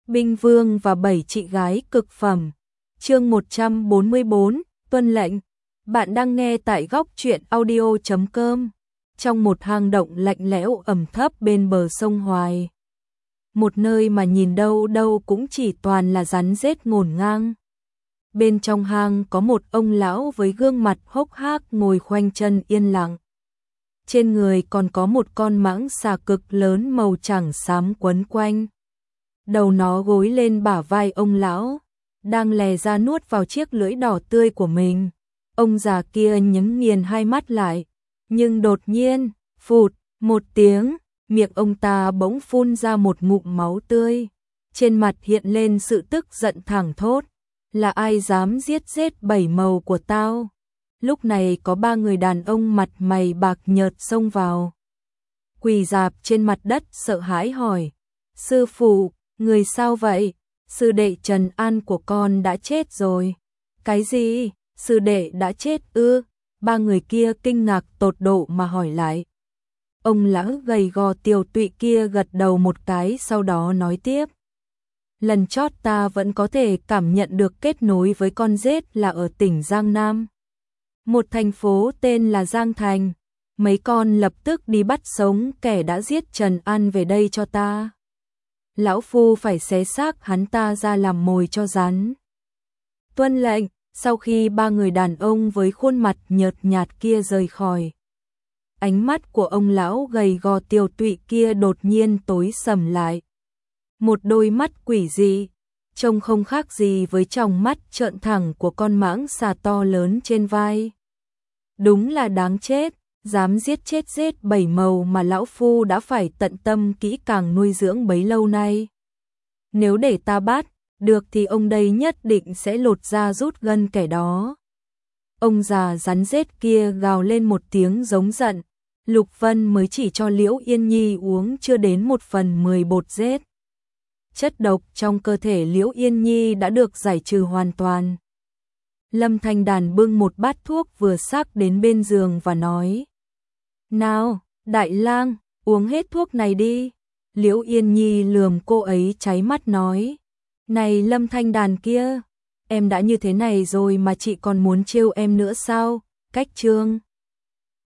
Binh Vương và 7 chị gái cực phẩm. Chương 144, tuân lệnh. Bạn đang nghe tại góc truyện audio.com. Trong một hang động lạnh lẽo ẩm thấp bên bờ sông Hoài. Một nơi mà nhìn đâu đâu cũng chỉ toàn là rắn rết ngổn ngang. Bên trong hang có một ông lão với gương mặt hốc hác ngồi khoanh chân yên lặng. Trên người còn có một con mãng xà cực lớn màu trắng xám quấn quanh. Đầu nó gối lên bả vai ông lão, đang lè ra nuốt vào chiếc lưỡi đỏ tươi của mình. Ông già kia nhắm nghiền hai mắt lại, nhưng đột nhiên, phụt, một tiếng, miệng ông ta bỗng phun ra một ngụm máu tươi. Trên mặt hiện lên sự tức giận thẳng thốt, là ai dám giết rết 7 màu của tao? Lúc này có 3 người đàn ông mặt mày bạc nhợt xông vào. Quỳ rạp trên mặt đất sợ hãi hỏi, sư phụ, người sao vậy? Sư đệ Trần An của con đã chết rồi. Cái gì? Sư đệ đã chết ư? 3 người kia kinh ngạc tột độ mà hỏi lại. Ông lão gầy gò tiều tụy kia gật đầu một cái, sau đó nói tiếp. Lần chót ta vẫn có thể cảm nhận được kết nối với con rết là ở tỉnh Giang Nam. Một thành phố tên là Giang Thành. Mấy con lập tức đi bắt sống kẻ đã giết Trần An về đây cho ta. Lão phu phải xé xác hắn ta ra làm mồi cho rắn. Tuân lệnh. Sau khi 3 người đàn ông với khuôn mặt nhợt nhạt kia rời khỏi, ánh mắt của ông lão gầy gò tiều tụy kia đột nhiên tối sầm lại. Một đôi mắt quỷ dị, trông không khác gì với tròng mắt trợn thẳng của con mãng xà to lớn trên vai. Đúng là đáng chết, dám giết chết rết 7 màu mà lão phu đã phải tận tâm kỹ càng nuôi dưỡng bấy lâu nay. Nếu để ta bắt được thì ông đây nhất định sẽ lột da rút gân kẻ đó. Ông già rắn rết kia gào lên một tiếng giống giận. Lục Vân mới chỉ cho Liễu Yên Nhi uống chưa đến 1/10 bột rết. Chất độc trong cơ thể Liễu Yên Nhi đã được giải trừ hoàn toàn. Lâm Thanh Đàn bưng một bát thuốc vừa sắc đến bên giường và nói. Nào, đại lang, uống hết thuốc này đi. Liễu Yên Nhi lườm cô ấy cháy mắt nói. Này Lâm Thanh Đàn kia, em đã như thế này rồi mà chị còn muốn trêu em nữa sao? Cách chương